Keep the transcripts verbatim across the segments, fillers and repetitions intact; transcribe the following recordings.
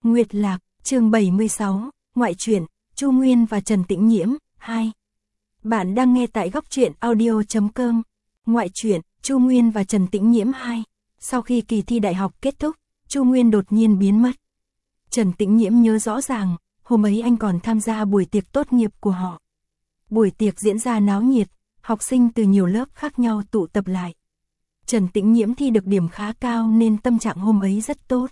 Nguyệt Lạc, chương bảy mươi sáu, ngoại truyện, Chu Nguyên và Trần Tĩnh Nhiễm, hai. Bạn đang nghe tại góc truyện audio chấm com. Ngoại truyện, Chu Nguyên và Trần Tĩnh Nhiễm hai. Sau khi kỳ thi đại học kết thúc, Chu Nguyên đột nhiên biến mất. Trần Tĩnh Nhiễm nhớ rõ ràng, hôm ấy anh còn tham gia buổi tiệc tốt nghiệp của họ. Buổi tiệc diễn ra náo nhiệt, học sinh từ nhiều lớp khác nhau tụ tập lại. Trần Tĩnh Nhiễm thi được điểm khá cao nên tâm trạng hôm ấy rất tốt.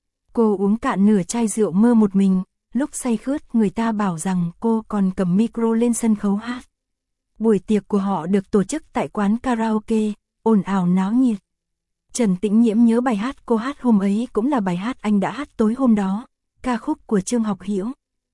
Cô uống cạn nửa chai rượu mơ một mình, lúc say khướt người ta bảo rằng cô còn cầm micro lên sân khấu hát. Buổi tiệc của họ được tổ chức tại quán karaoke, ồn ào náo nhiệt. Trần Tĩnh Nhiễm nhớ bài hát cô hát hôm ấy cũng là bài hát anh đã hát tối hôm đó, ca khúc của Trương Học Hiểu.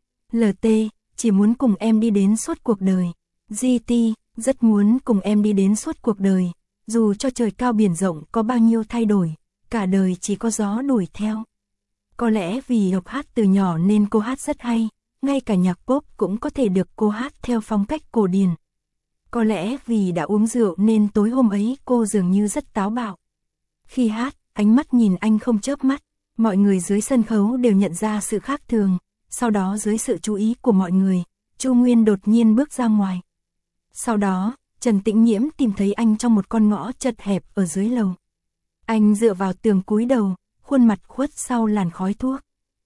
lờ tê, chỉ muốn cùng em đi đến suốt cuộc đời. giê tê, rất muốn cùng em đi đến suốt cuộc đời, dù cho trời cao biển rộng có bao nhiêu thay đổi, cả đời chỉ có gió đuổi theo. Có lẽ vì học hát từ nhỏ nên cô hát rất hay, ngay cả nhạc pop cũng có thể được cô hát theo phong cách cổ điển. Có lẽ vì đã uống rượu nên tối hôm ấy cô dường như rất táo bạo. Khi hát, ánh mắt nhìn anh không chớp mắt, mọi người dưới sân khấu đều nhận ra sự khác thường. Sau đó dưới sự chú ý của mọi người, Chu Nguyên đột nhiên bước ra ngoài. Sau đó, Trần Tĩnh Nhiễm tìm thấy anh trong một con ngõ chật hẹp ở dưới lầu. Anh dựa vào tường cúi đầu, khuôn mặt khuất sau làn khói thuốc.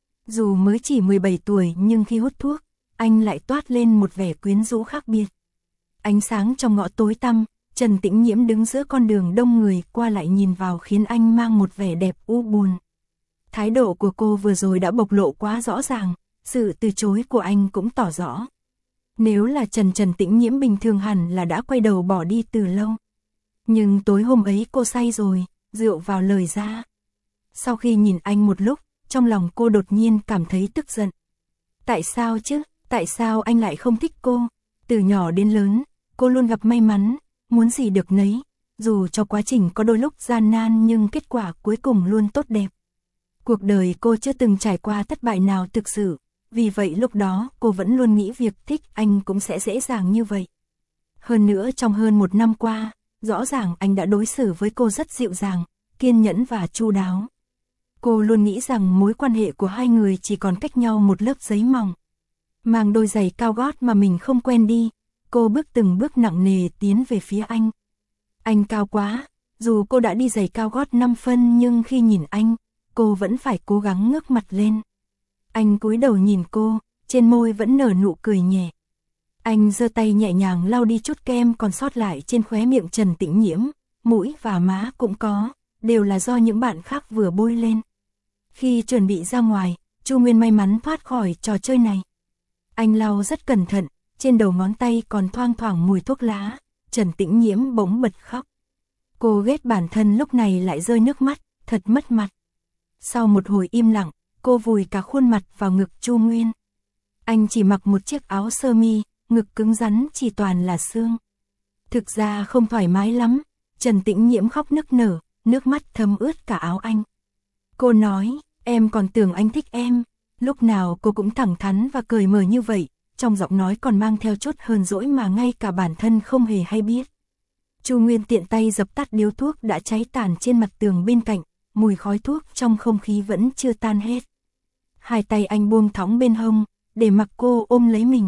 Dù mới chỉ mười bảy tuổi nhưng khi hút thuốc, anh lại toát lên một vẻ quyến rũ khác biệt. Ánh sáng trong ngõ tối tăm, Trần Tĩnh Nhiễm đứng giữa con đường đông người qua lại nhìn vào khiến anh mang một vẻ đẹp u buồn. Thái độ của cô vừa rồi đã bộc lộ quá rõ ràng, sự từ chối của anh cũng tỏ rõ. Nếu là Trần Trần Tĩnh Nhiễm bình thường hẳn là đã quay đầu bỏ đi từ lâu. Nhưng tối hôm ấy cô say rồi, rượu vào lời ra. Sau khi nhìn anh một lúc, trong lòng cô đột nhiên cảm thấy tức giận. Tại sao chứ, tại sao anh lại không thích cô? Từ nhỏ đến lớn, cô luôn gặp may mắn, muốn gì được nấy. Dù cho quá trình có đôi lúc gian nan nhưng kết quả cuối cùng luôn tốt đẹp. Cuộc đời cô chưa từng trải qua thất bại nào thực sự. Vì vậy lúc đó cô vẫn luôn nghĩ việc thích anh cũng sẽ dễ dàng như vậy. Hơn nữa trong hơn một năm qua, rõ ràng anh đã đối xử với cô rất dịu dàng, kiên nhẫn và chu đáo. Cô luôn nghĩ rằng mối quan hệ của hai người chỉ còn cách nhau một lớp giấy mỏng. Mang đôi giày cao gót mà mình không quen đi, cô bước từng bước nặng nề tiến về phía anh. Anh cao quá, dù cô đã đi giày cao gót năm phân nhưng khi nhìn anh, cô vẫn phải cố gắng ngước mặt lên. Anh cúi đầu nhìn cô, trên môi vẫn nở nụ cười nhẹ. Anh giơ tay nhẹ nhàng lau đi chút kem còn sót lại trên khóe miệng Trần Tĩnh Nhiễm, mũi và má cũng có, đều là do những bạn khác vừa bôi lên. Khi chuẩn bị ra ngoài, Chu Nguyên may mắn thoát khỏi trò chơi này. Anh lau rất cẩn thận, trên đầu ngón tay còn thoang thoảng mùi thuốc lá, Trần Tĩnh Nhiễm bỗng bật khóc. Cô ghét bản thân lúc này lại rơi nước mắt, thật mất mặt. Sau một hồi im lặng, cô vùi cả khuôn mặt vào ngực Chu Nguyên. Anh chỉ mặc một chiếc áo sơ mi, ngực cứng rắn chỉ toàn là xương. Thực ra không thoải mái lắm, Trần Tĩnh Nhiễm khóc nức nở, nước mắt thấm ướt cả áo anh. Cô nói, em còn tưởng anh thích em. Lúc nào cô cũng thẳng thắn và cởi mở như vậy, trong giọng nói còn mang theo chút hờn dỗi mà ngay cả bản thân không hề hay biết. Chu Nguyên tiện tay dập tắt điếu thuốc đã cháy tàn trên mặt tường bên cạnh, mùi khói thuốc trong không khí vẫn chưa tan hết. Hai tay anh buông thõng bên hông, để mặc cô ôm lấy mình.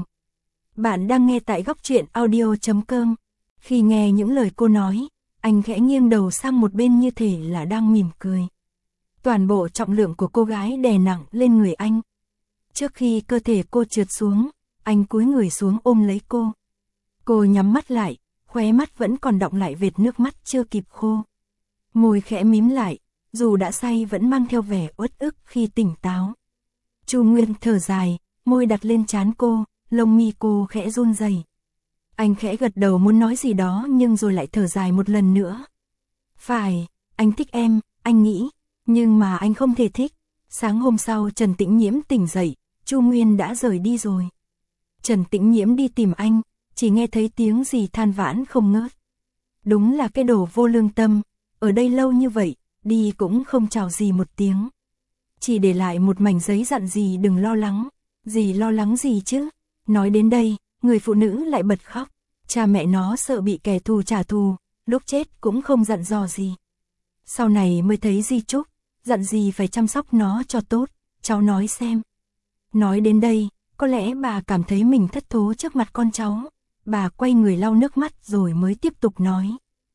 Bạn đang nghe tại góc truyện audio chấm com. Khi nghe những lời cô nói, anh khẽ nghiêng đầu sang một bên như thể là đang mỉm cười. Toàn bộ trọng lượng của cô gái đè nặng lên người anh. Trước khi cơ thể cô trượt xuống, anh cúi người xuống ôm lấy cô. Cô nhắm mắt lại, khóe mắt vẫn còn đọng lại vệt nước mắt chưa kịp khô. Môi khẽ mím lại, dù đã say vẫn mang theo vẻ uất ức khi tỉnh táo. Chu Nguyên thở dài, môi đặt lên trán cô, lông mi cô khẽ run rẩy. Anh khẽ gật đầu muốn nói gì đó nhưng rồi lại thở dài một lần nữa. Phải, anh thích em, anh nghĩ, nhưng mà anh không thể thích. Sáng hôm sau Trần Tĩnh Nhiễm tỉnh dậy, Chu Nguyên đã rời đi rồi. Trần Tĩnh Nhiễm đi tìm anh, chỉ nghe thấy tiếng gì than vãn không ngớt. Đúng là cái đồ vô lương tâm, ở đây lâu như vậy, đi cũng không chào gì một tiếng. Chỉ để lại một mảnh giấy dặn gì đừng lo lắng. Gì lo lắng gì chứ? Nói đến đây, người phụ nữ lại bật khóc. Cha mẹ nó sợ bị kẻ thù trả thù, lúc chết cũng không dặn dò gì. Sau này mới thấy di chúc, dặn gì phải chăm sóc nó cho tốt, cháu nói xem. Nói đến đây, có lẽ bà cảm thấy mình thất thố trước mặt con cháu. Bà quay người lau nước mắt rồi mới tiếp tục nói.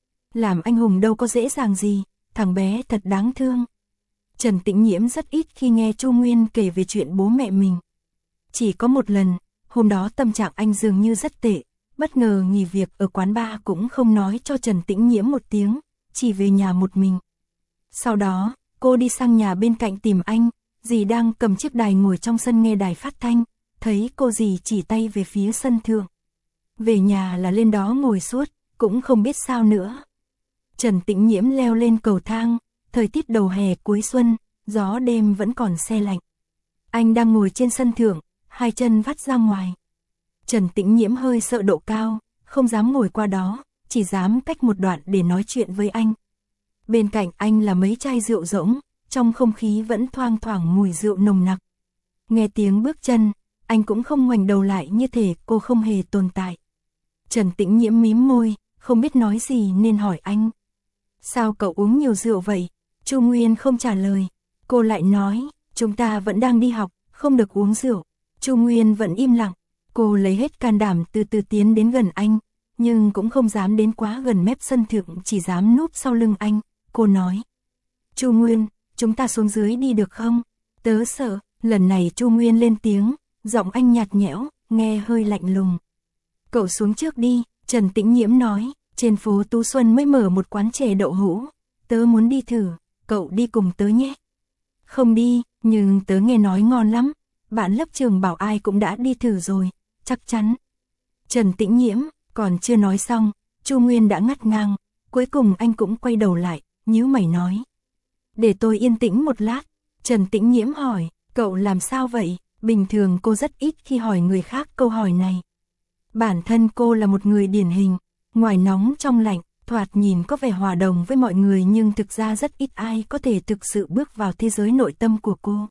Làm anh hùng đâu có dễ dàng gì, thằng bé thật đáng thương. Trần Tĩnh Nhiễm rất ít khi nghe Chu Nguyên kể về chuyện bố mẹ mình. Chỉ có một lần, hôm đó tâm trạng anh dường như rất tệ, bất ngờ nghỉ việc ở quán bar cũng không nói cho Trần Tĩnh Nhiễm một tiếng, chỉ về nhà một mình. Sau đó, cô đi sang nhà bên cạnh tìm anh, dì đang cầm chiếc đài ngồi trong sân nghe đài phát thanh, thấy cô dì chỉ tay về phía sân thượng. Về nhà là lên đó ngồi suốt, cũng không biết sao nữa. Trần Tĩnh Nhiễm leo lên cầu thang, thời tiết đầu hè cuối xuân, gió đêm vẫn còn se lạnh. Anh đang ngồi trên sân thượng, hai chân vắt ra ngoài. Trần Tĩnh Nhiễm hơi sợ độ cao, không dám ngồi qua đó, chỉ dám cách một đoạn để nói chuyện với anh. Bên cạnh anh là mấy chai rượu rỗng, trong không khí vẫn thoang thoảng mùi rượu nồng nặc. Nghe tiếng bước chân, anh cũng không ngoảnh đầu lại như thể cô không hề tồn tại. Trần Tĩnh Nhiễm mím môi, không biết nói gì nên hỏi anh. Sao cậu uống nhiều rượu vậy? Chu Nguyên không trả lời. Cô lại nói, chúng ta vẫn đang đi học, không được uống rượu. Chu Nguyên vẫn im lặng. Cô lấy hết can đảm từ từ tiến đến gần anh, nhưng cũng không dám đến quá gần mép sân thượng, chỉ dám núp sau lưng anh. Cô nói, Chu Nguyên, chúng ta xuống dưới đi được không? Tớ sợ. Lần này Chu Nguyên lên tiếng, giọng anh nhạt nhẽo, nghe hơi lạnh lùng. Cậu xuống trước đi, Trần Tĩnh Nhiễm nói, trên phố Tú Xuân mới mở một quán chè đậu hũ, tớ muốn đi thử, cậu đi cùng tớ nhé. Không đi, nhưng tớ nghe nói ngon lắm, bạn lớp trường bảo ai cũng đã đi thử rồi, chắc chắn. Trần Tĩnh Nhiễm, còn chưa nói xong, Chu Nguyên đã ngắt ngang, cuối cùng anh cũng quay đầu lại, nhíu mày nói. Để tôi yên tĩnh một lát. Trần Tĩnh Nhiễm hỏi, cậu làm sao vậy? Bình thường cô rất ít khi hỏi người khác câu hỏi này. Bản thân cô là một người điển hình, ngoài nóng trong lạnh, thoạt nhìn có vẻ hòa đồng với mọi người nhưng thực ra rất ít ai có thể thực sự bước vào thế giới nội tâm của cô.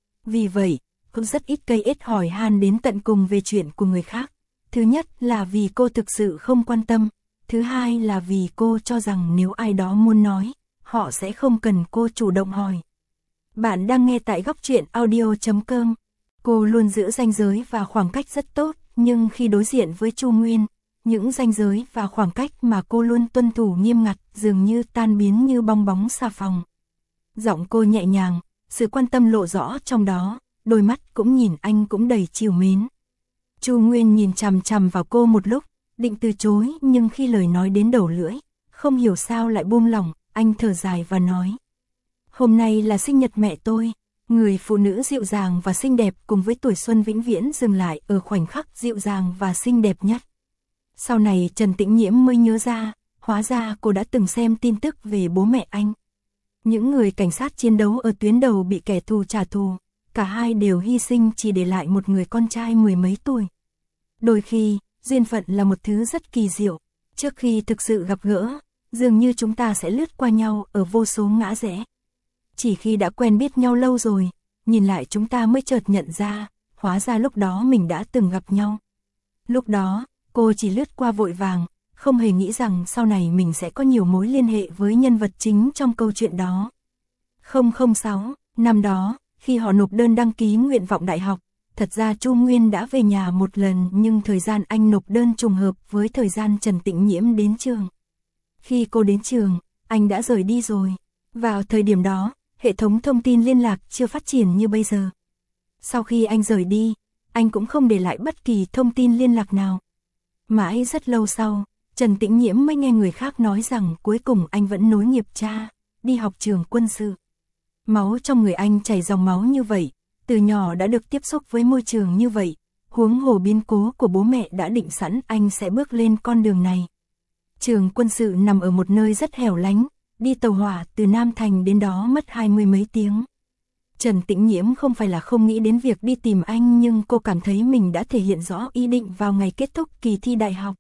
Vì vậy, cô rất ít gây ít hỏi han đến tận cùng về chuyện của người khác. Thứ nhất là vì cô thực sự không quan tâm, thứ hai là vì cô cho rằng nếu ai đó muốn nói, họ sẽ không cần cô chủ động hỏi. Bạn đang nghe tại góc truyện audio chấm com. Cô luôn giữ ranh giới và khoảng cách rất tốt, nhưng khi đối diện với Chu Nguyên, những ranh giới và khoảng cách mà cô luôn tuân thủ nghiêm ngặt dường như tan biến như bong bóng xà phòng. Giọng cô nhẹ nhàng, sự quan tâm lộ rõ trong đó, đôi mắt cũng nhìn anh cũng đầy trìu mến. Chu Nguyên nhìn chằm chằm vào cô một lúc, định từ chối nhưng khi lời nói đến đầu lưỡi, không hiểu sao lại buông lỏng, anh thở dài và nói. Hôm nay là sinh nhật mẹ tôi, người phụ nữ dịu dàng và xinh đẹp cùng với tuổi xuân vĩnh viễn dừng lại ở khoảnh khắc dịu dàng và xinh đẹp nhất. Sau này Trần Tĩnh Nhiễm mới nhớ ra, hóa ra cô đã từng xem tin tức về bố mẹ anh. Những người cảnh sát chiến đấu ở tuyến đầu bị kẻ thù trả thù, cả hai đều hy sinh chỉ để lại một người con trai mười mấy tuổi. Đôi khi, duyên phận là một thứ rất kỳ diệu, trước khi thực sự gặp gỡ, dường như chúng ta sẽ lướt qua nhau ở vô số ngã rẽ. Chỉ khi đã quen biết nhau lâu rồi, nhìn lại chúng ta mới chợt nhận ra, hóa ra lúc đó mình đã từng gặp nhau. Lúc đó, cô chỉ lướt qua vội vàng, không hề nghĩ rằng sau này mình sẽ có nhiều mối liên hệ với nhân vật chính trong câu chuyện đó. không không sáu, năm đó, khi họ nộp đơn đăng ký nguyện vọng đại học, thật ra Chu Nguyên đã về nhà một lần nhưng thời gian anh nộp đơn trùng hợp với thời gian Trần Tĩnh Nhiễm đến trường. Khi cô đến trường, anh đã rời đi rồi. Vào thời điểm đó, hệ thống thông tin liên lạc chưa phát triển như bây giờ. Sau khi anh rời đi, anh cũng không để lại bất kỳ thông tin liên lạc nào. Mãi rất lâu sau, Trần Tĩnh Nhiễm mới nghe người khác nói rằng cuối cùng anh vẫn nối nghiệp cha, đi học trường quân sự. Máu trong người anh chảy dòng máu như vậy, từ nhỏ đã được tiếp xúc với môi trường như vậy, huống hồ biến cố của bố mẹ đã định sẵn anh sẽ bước lên con đường này. Trường quân sự nằm ở một nơi rất hẻo lánh, đi tàu hỏa từ Nam Thành đến đó mất hai mươi mấy tiếng. Trần Tĩnh Nhiễm không phải là không nghĩ đến việc đi tìm anh nhưng cô cảm thấy mình đã thể hiện rõ ý định vào ngày kết thúc kỳ thi đại học.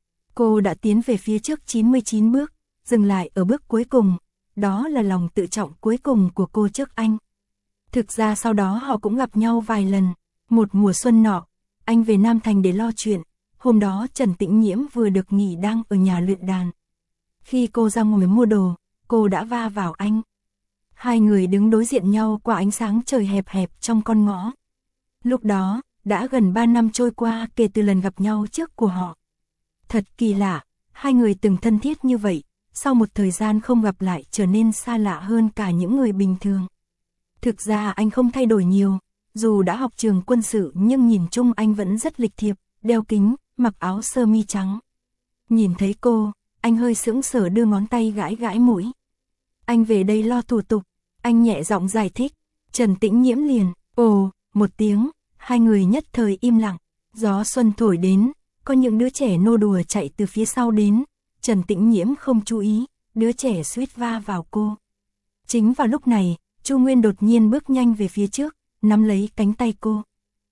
Cô đã tiến về phía trước chín mươi chín bước, dừng lại ở bước cuối cùng, đó là lòng tự trọng cuối cùng của cô trước anh. Thực ra sau đó họ cũng gặp nhau vài lần, một mùa xuân nọ, anh về Nam Thành để lo chuyện, hôm đó Trần Tĩnh Nhiễm vừa được nghỉ đang ở nhà luyện đàn. Khi cô ra ngoài mua đồ, cô đã va vào anh. Hai người đứng đối diện nhau qua ánh sáng trời hẹp hẹp trong con ngõ. Lúc đó, đã gần ba năm trôi qua kể từ lần gặp nhau trước của họ. Thật kỳ lạ, hai người từng thân thiết như vậy, sau một thời gian không gặp lại trở nên xa lạ hơn cả những người bình thường. Thực ra anh không thay đổi nhiều, dù đã học trường quân sự nhưng nhìn chung anh vẫn rất lịch thiệp, đeo kính, mặc áo sơ mi trắng. Nhìn thấy cô, anh hơi sững sờ đưa ngón tay gãi gãi mũi. Anh về đây lo thủ tục, anh nhẹ giọng giải thích. Trần Tĩnh Nhiễm liền, ồ, một tiếng, hai người nhất thời im lặng. Gió xuân thổi đến, có những đứa trẻ nô đùa chạy từ phía sau đến. Trần Tĩnh Nhiễm không chú ý, đứa trẻ suýt va vào cô. Chính vào lúc này, Chu Nguyên đột nhiên bước nhanh về phía trước, nắm lấy cánh tay cô.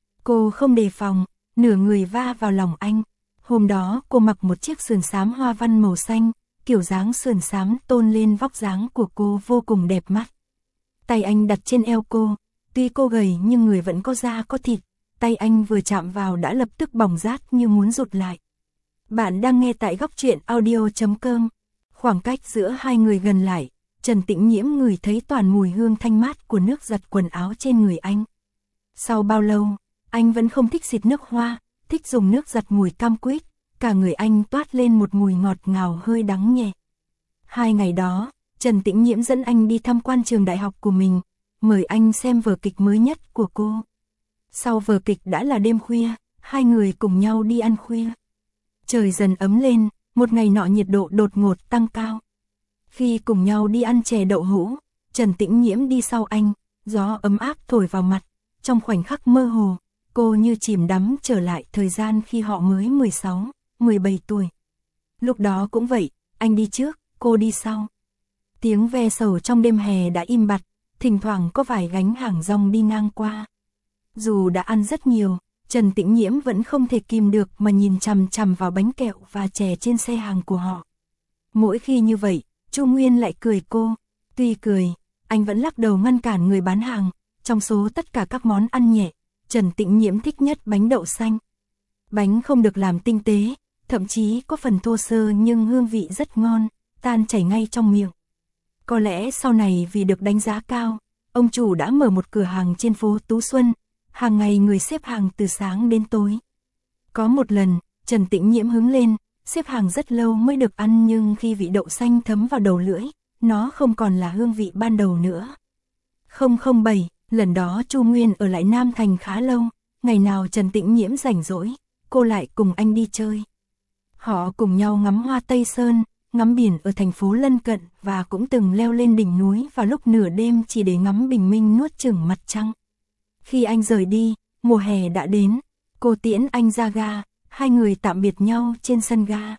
Cô không đề phòng, nửa người va vào lòng anh. Hôm đó cô mặc một chiếc sườn xám hoa văn màu xanh, kiểu dáng sườn xám tôn lên vóc dáng của cô vô cùng đẹp mắt. Tay anh đặt trên eo cô, tuy cô gầy nhưng người vẫn có da có thịt, tay anh vừa chạm vào đã lập tức bỏng rát như muốn rụt lại. Bạn đang nghe tại góc truyện audio chấm com. Khoảng cách giữa hai người gần lại, Trần Tĩnh Nhiễm ngửi thấy toàn mùi hương thanh mát của nước giặt quần áo trên người anh. Sau bao lâu, anh vẫn không thích xịt nước hoa, thích dùng nước giặt mùi cam quýt, cả người anh toát lên một mùi ngọt ngào hơi đắng nhẹ. Hai ngày đó, Trần Tĩnh Nhiễm dẫn anh đi tham quan trường đại học của mình, mời anh xem vở kịch mới nhất của cô. Sau vở kịch đã là đêm khuya, hai người cùng nhau đi ăn khuya. Trời dần ấm lên, một ngày nọ nhiệt độ đột ngột tăng cao. Khi cùng nhau đi ăn chè đậu hũ, Trần Tĩnh Nhiễm đi sau anh, gió ấm áp thổi vào mặt, trong khoảnh khắc mơ hồ, cô như chìm đắm trở lại thời gian khi họ mới mười sáu, mười bảy tuổi. Lúc đó cũng vậy, anh đi trước, cô đi sau. Tiếng ve sầu trong đêm hè đã im bặt, thỉnh thoảng có vài gánh hàng rong đi ngang qua. Dù đã ăn rất nhiều, Trần Tĩnh Nhiễm vẫn không thể kìm được mà nhìn chằm chằm vào bánh kẹo và chè trên xe hàng của họ. Mỗi khi như vậy, Chu Nguyên lại cười cô. Tuy cười, anh vẫn lắc đầu ngăn cản người bán hàng. Trong số tất cả các món ăn nhẹ, Trần Tĩnh Nhiễm thích nhất bánh đậu xanh. Bánh không được làm tinh tế, thậm chí có phần thô sơ nhưng hương vị rất ngon, tan chảy ngay trong miệng. Có lẽ sau này vì được đánh giá cao, ông chủ đã mở một cửa hàng trên phố Tú Xuân, hàng ngày người xếp hàng từ sáng đến tối. Có một lần, Trần Tĩnh Nhiễm hứng lên, xếp hàng rất lâu mới được ăn nhưng khi vị đậu xanh thấm vào đầu lưỡi, nó không còn là hương vị ban đầu nữa. không không bảy, lần đó Chu Nguyên ở lại Nam Thành khá lâu, ngày nào Trần Tĩnh Nhiễm rảnh rỗi, cô lại cùng anh đi chơi. Họ cùng nhau ngắm hoa Tây Sơn, ngắm biển ở thành phố lân cận và cũng từng leo lên đỉnh núi vào lúc nửa đêm chỉ để ngắm bình minh nuốt chửng mặt trăng. Khi anh rời đi, mùa hè đã đến, cô tiễn anh ra ga, hai người tạm biệt nhau trên sân ga.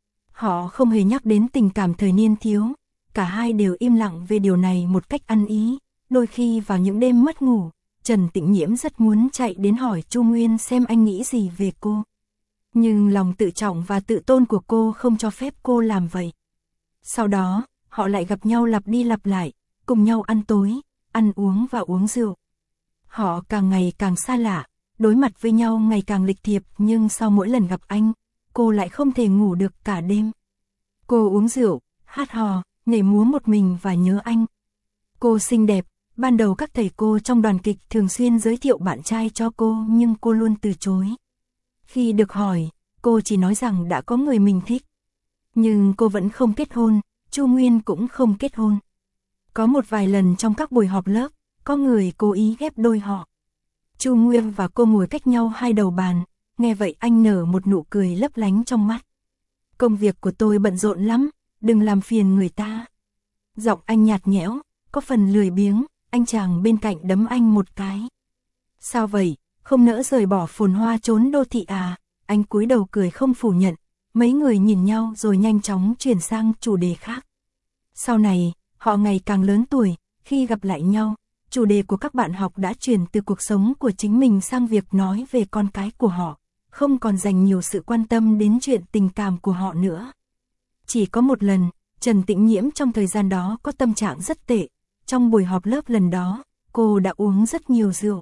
Họ không hề nhắc đến tình cảm thời niên thiếu, cả hai đều im lặng về điều này một cách ăn ý. Đôi khi vào những đêm mất ngủ, Trần Tĩnh Nhiễm rất muốn chạy đến hỏi Chu Nguyên xem anh nghĩ gì về cô. Nhưng lòng tự trọng và tự tôn của cô không cho phép cô làm vậy. Sau đó, họ lại gặp nhau lặp đi lặp lại, cùng nhau ăn tối, ăn uống và uống rượu. Họ càng ngày càng xa lạ, đối mặt với nhau ngày càng lịch thiệp nhưng sau mỗi lần gặp anh, cô lại không thể ngủ được cả đêm. Cô uống rượu, hát hò, nhảy múa một mình và nhớ anh. Cô xinh đẹp, ban đầu các thầy cô trong đoàn kịch thường xuyên giới thiệu bạn trai cho cô nhưng cô luôn từ chối. Khi được hỏi, cô chỉ nói rằng đã có người mình thích. Nhưng cô vẫn không kết hôn, Chu Nguyên cũng không kết hôn. Có một vài lần trong các buổi họp lớp, có người cố ý ghép đôi họ. Chu Nguyên và cô ngồi cách nhau hai đầu bàn, nghe vậy anh nở một nụ cười lấp lánh trong mắt. Công việc của tôi bận rộn lắm, đừng làm phiền người ta. Giọng anh nhạt nhẽo, có phần lười biếng, anh chàng bên cạnh đấm anh một cái. Sao vậy, không nỡ rời bỏ phồn hoa trốn đô thị à? Anh cúi đầu cười không phủ nhận, mấy người nhìn nhau rồi nhanh chóng chuyển sang chủ đề khác. Sau này, họ ngày càng lớn tuổi, khi gặp lại nhau, chủ đề của các bạn học đã chuyển từ cuộc sống của chính mình sang việc nói về con cái của họ, không còn dành nhiều sự quan tâm đến chuyện tình cảm của họ nữa. Chỉ có một lần, Trần Tĩnh Nhiễm trong thời gian đó có tâm trạng rất tệ. Trong buổi họp lớp lần đó, cô đã uống rất nhiều rượu.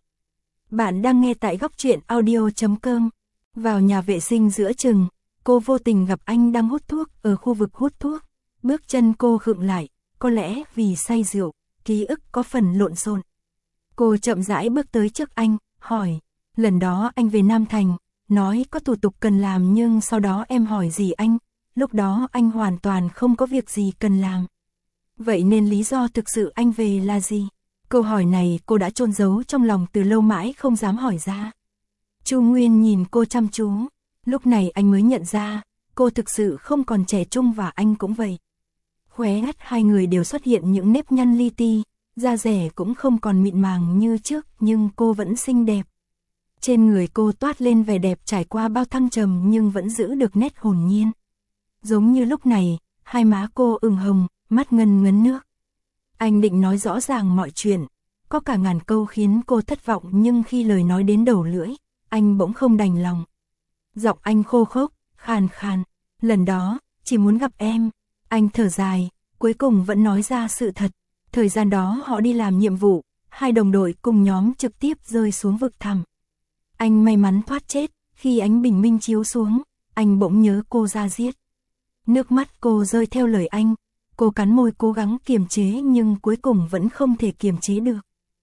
Bạn đang nghe tại góc truyện audio chấm com. Vào nhà vệ sinh giữa chừng, cô vô tình gặp anh đang hút thuốc ở khu vực hút thuốc. Bước chân cô khựng lại, có lẽ vì say rượu, ký ức có phần lộn xộn. Cô chậm rãi bước tới trước anh, hỏi, lần đó anh về Nam Thành, nói có thủ tục cần làm nhưng sau đó em hỏi gì anh, lúc đó anh hoàn toàn không có việc gì cần làm. Vậy nên lý do thực sự anh về là gì? Câu hỏi này cô đã chôn giấu trong lòng từ lâu mãi không dám hỏi ra. Chu Nguyên nhìn cô chăm chú, lúc này anh mới nhận ra, cô thực sự không còn trẻ trung và anh cũng vậy. Khóe mắt hai người đều xuất hiện những nếp nhăn li ti, da dẻ cũng không còn mịn màng như trước nhưng cô vẫn xinh đẹp. Trên người cô toát lên vẻ đẹp trải qua bao thăng trầm nhưng vẫn giữ được nét hồn nhiên. Giống như lúc này, hai má cô ửng hồng, mắt ngân ngấn nước. Anh định nói rõ ràng mọi chuyện, có cả ngàn câu khiến cô thất vọng nhưng khi lời nói đến đầu lưỡi, anh bỗng không đành lòng. Giọng anh khô khốc, khàn khàn, lần đó, chỉ muốn gặp em. Anh thở dài, cuối cùng vẫn nói ra sự thật. Thời gian đó họ đi làm nhiệm vụ, hai đồng đội cùng nhóm trực tiếp rơi xuống vực thẳm. Anh may mắn thoát chết, khi ánh bình minh chiếu xuống, anh bỗng nhớ cô ra giết. Nước mắt cô rơi theo lời anh, cô cắn môi cố gắng kiềm chế nhưng cuối cùng vẫn không thể kiềm chế được.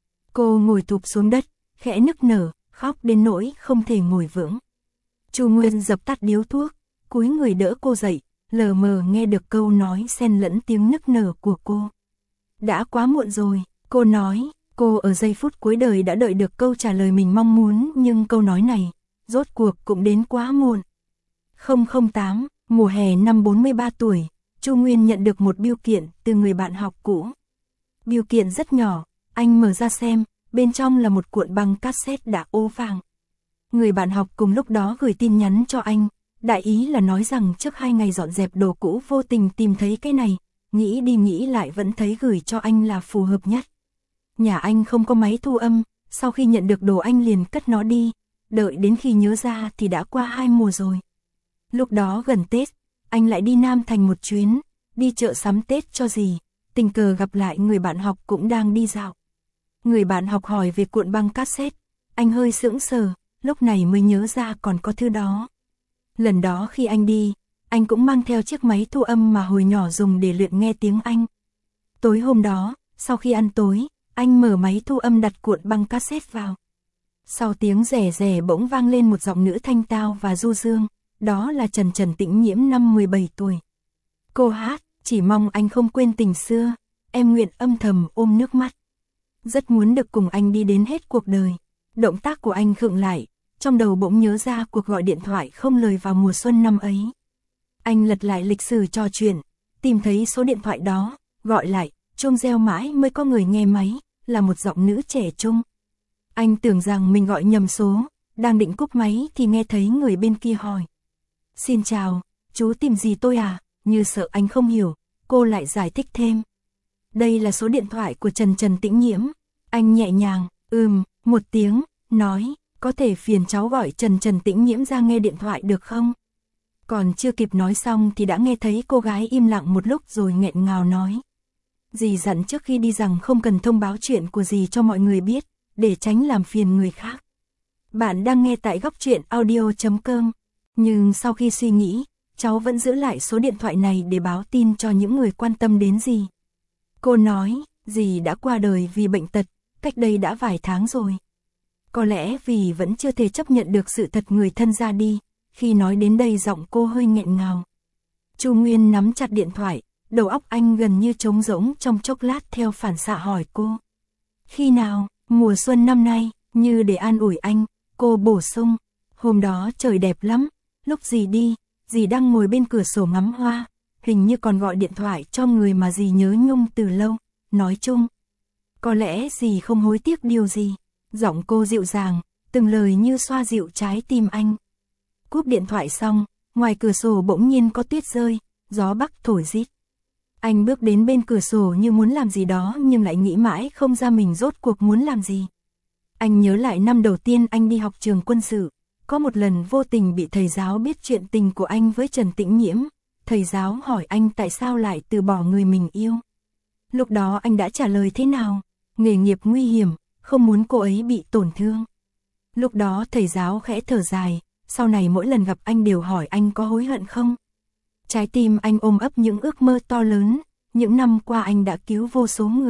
Cô ngồi thụp xuống đất, khẽ nức nở, khóc đến nỗi không thể ngồi vững. Chu Nguyên dập tắt điếu thuốc, cúi người đỡ cô dậy, lờ mờ nghe được câu nói xen lẫn tiếng nức nở của cô. Đã quá muộn rồi, cô nói, cô ở giây phút cuối đời đã đợi được câu trả lời mình mong muốn nhưng câu nói này, rốt cuộc cũng đến quá muộn. không không tám, mùa hè năm bốn mươi ba tuổi, Chu Nguyên nhận được một bưu kiện từ người bạn học cũ. Bưu kiện rất nhỏ, anh mở ra xem, bên trong là một cuộn băng cassette đã ố vàng. Người bạn học cùng lúc đó gửi tin nhắn cho anh, đại ý là nói rằng trước hai ngày dọn dẹp đồ cũ vô tình tìm thấy cái này, nghĩ đi nghĩ lại vẫn thấy gửi cho anh là phù hợp nhất. Nhà anh không có máy thu âm, sau khi nhận được đồ anh liền cất nó đi, đợi đến khi nhớ ra thì đã qua hai mùa rồi. Lúc đó gần Tết, anh lại đi Nam Thành một chuyến, đi chợ sắm Tết cho dì, tình cờ gặp lại người bạn học cũng đang đi dạo. Người bạn học hỏi về cuộn băng cassette, anh hơi sững sờ, lúc này mới nhớ ra còn có thứ đó. Lần đó khi anh đi, anh cũng mang theo chiếc máy thu âm mà hồi nhỏ dùng để luyện nghe tiếng Anh. Tối hôm đó, sau khi ăn tối, anh mở máy thu âm đặt cuộn băng cassette vào. Sau tiếng rè rè bỗng vang lên một giọng nữ thanh tao và du dương, đó là Trần Trần Tĩnh Nhiễm năm mười bảy tuổi. Cô hát, chỉ mong anh không quên tình xưa, em nguyện âm thầm ôm nước mắt. Rất muốn được cùng anh đi đến hết cuộc đời. Động tác của anh khựng lại, trong đầu bỗng nhớ ra cuộc gọi điện thoại không lời vào mùa xuân năm ấy. Anh lật lại lịch sử trò chuyện, tìm thấy số điện thoại đó, gọi lại, chuông reo mãi mới có người nghe máy, là một giọng nữ trẻ trung. Anh tưởng rằng mình gọi nhầm số, đang định cúp máy thì nghe thấy người bên kia hỏi. Xin chào, chú tìm gì tôi à? Như sợ anh không hiểu, cô lại giải thích thêm. Đây là số điện thoại của Trần Trần Tĩnh Nhiễm. Anh nhẹ nhàng, ừm, một tiếng, nói, có thể phiền cháu gọi Trần Trần Tĩnh Nhiễm ra nghe điện thoại được không? Còn chưa kịp nói xong thì đã nghe thấy cô gái im lặng một lúc rồi nghẹn ngào nói. Dì dặn trước khi đi rằng không cần thông báo chuyện của dì cho mọi người biết, để tránh làm phiền người khác. Bạn đang nghe tại góc truyện audio chấm com, nhưng sau khi suy nghĩ, cháu vẫn giữ lại số điện thoại này để báo tin cho những người quan tâm đến dì. Cô nói, dì đã qua đời vì bệnh tật, cách đây đã vài tháng rồi. Có lẽ vì vẫn chưa thể chấp nhận được sự thật người thân ra đi, khi nói đến đây giọng cô hơi nghẹn ngào. Chu Nguyên nắm chặt điện thoại, đầu óc anh gần như trống rỗng trong chốc lát theo phản xạ hỏi cô. Khi nào, mùa xuân năm nay, như để an ủi anh, cô bổ sung, hôm đó trời đẹp lắm, lúc dì đi, dì đang ngồi bên cửa sổ ngắm hoa, hình như còn gọi điện thoại cho người mà dì nhớ nhung từ lâu, nói chung. Có lẽ dì không hối tiếc điều gì, giọng cô dịu dàng, từng lời như xoa dịu trái tim anh. Cúp điện thoại xong, ngoài cửa sổ bỗng nhiên có tuyết rơi, gió bắc thổi rít. Anh bước đến bên cửa sổ như muốn làm gì đó nhưng lại nghĩ mãi không ra mình rốt cuộc muốn làm gì. Anh nhớ lại năm đầu tiên anh đi học trường quân sự, có một lần vô tình bị thầy giáo biết chuyện tình của anh với Trần Tĩnh Nhiễm. Thầy giáo hỏi anh tại sao lại từ bỏ người mình yêu. Lúc đó anh đã trả lời thế nào? Nghề nghiệp nguy hiểm, không muốn cô ấy bị tổn thương. Lúc đó thầy giáo khẽ thở dài, sau này mỗi lần gặp anh đều hỏi anh có hối hận không? Trái tim anh ôm ấp những ước mơ to lớn, những năm qua anh đã cứu vô số người,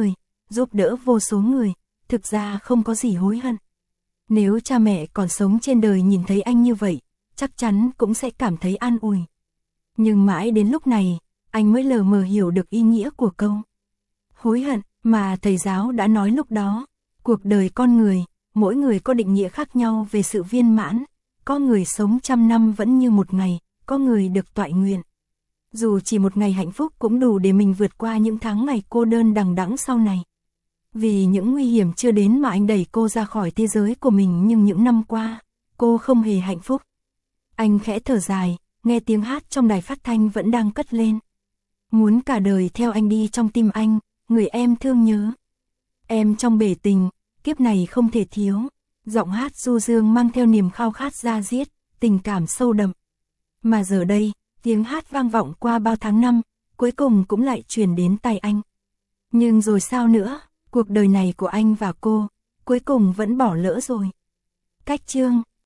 giúp đỡ vô số người, thực ra không có gì hối hận. Nếu cha mẹ còn sống trên đời nhìn thấy anh như vậy, chắc chắn cũng sẽ cảm thấy an ủi. Nhưng mãi đến lúc này, anh mới lờ mờ hiểu được ý nghĩa của câu hối hận mà thầy giáo đã nói lúc đó. Cuộc đời con người, mỗi người có định nghĩa khác nhau về sự viên mãn. Có người sống trăm năm vẫn như một ngày, có người được toại nguyện. Dù chỉ một ngày hạnh phúc cũng đủ để mình vượt qua những tháng ngày cô đơn đằng đẵng sau này. Vì những nguy hiểm chưa đến mà anh đẩy cô ra khỏi thế giới của mình, nhưng những năm qua, cô không hề hạnh phúc. Anh khẽ thở dài, nghe tiếng hát trong đài phát thanh vẫn đang cất lên. Muốn cả đời theo anh đi trong tim anh, người em thương nhớ. Em trong bể tình, kiếp này không thể thiếu. Giọng hát du dương mang theo niềm khao khát da diết, tình cảm sâu đậm. Mà giờ đây, tiếng hát vang vọng qua bao tháng năm, cuối cùng cũng lại truyền đến tai anh. Nhưng rồi sao nữa, cuộc đời này của anh và cô, cuối cùng vẫn bỏ lỡ rồi. Cách chương